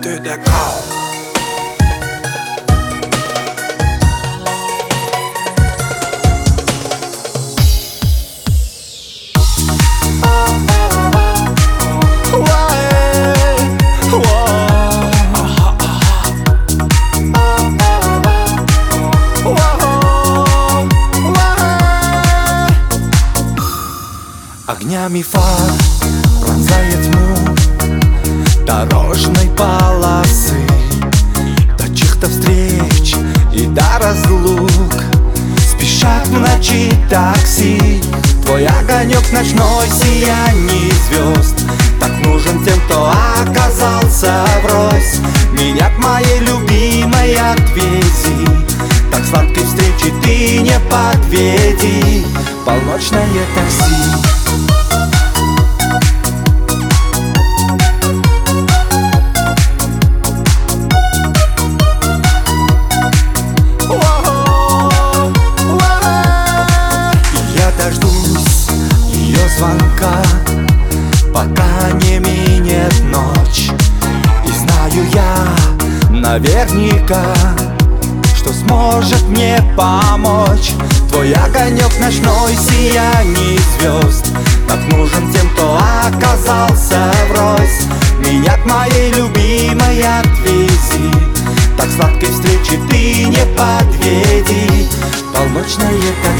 ТДК. Огнями фар пронзает тьму дорожной полосы, до чьих-то встреч и до разлук спешат в ночи такси. Твой огонек ночной, сияние звезд так нужен тем, кто оказался врозь. Меня к моей любимой отвези, так сладкой встречи ты не подведи. Полночное такси. Звонка, пока не минет ночь. И знаю я наверняка, что сможет мне помочь. Твой огонек ночной, сияние звезд так нужен тем, кто оказался врозь. Меня к моей любимой отвези, так сладкой встречи ты не подведи. Полночное такси.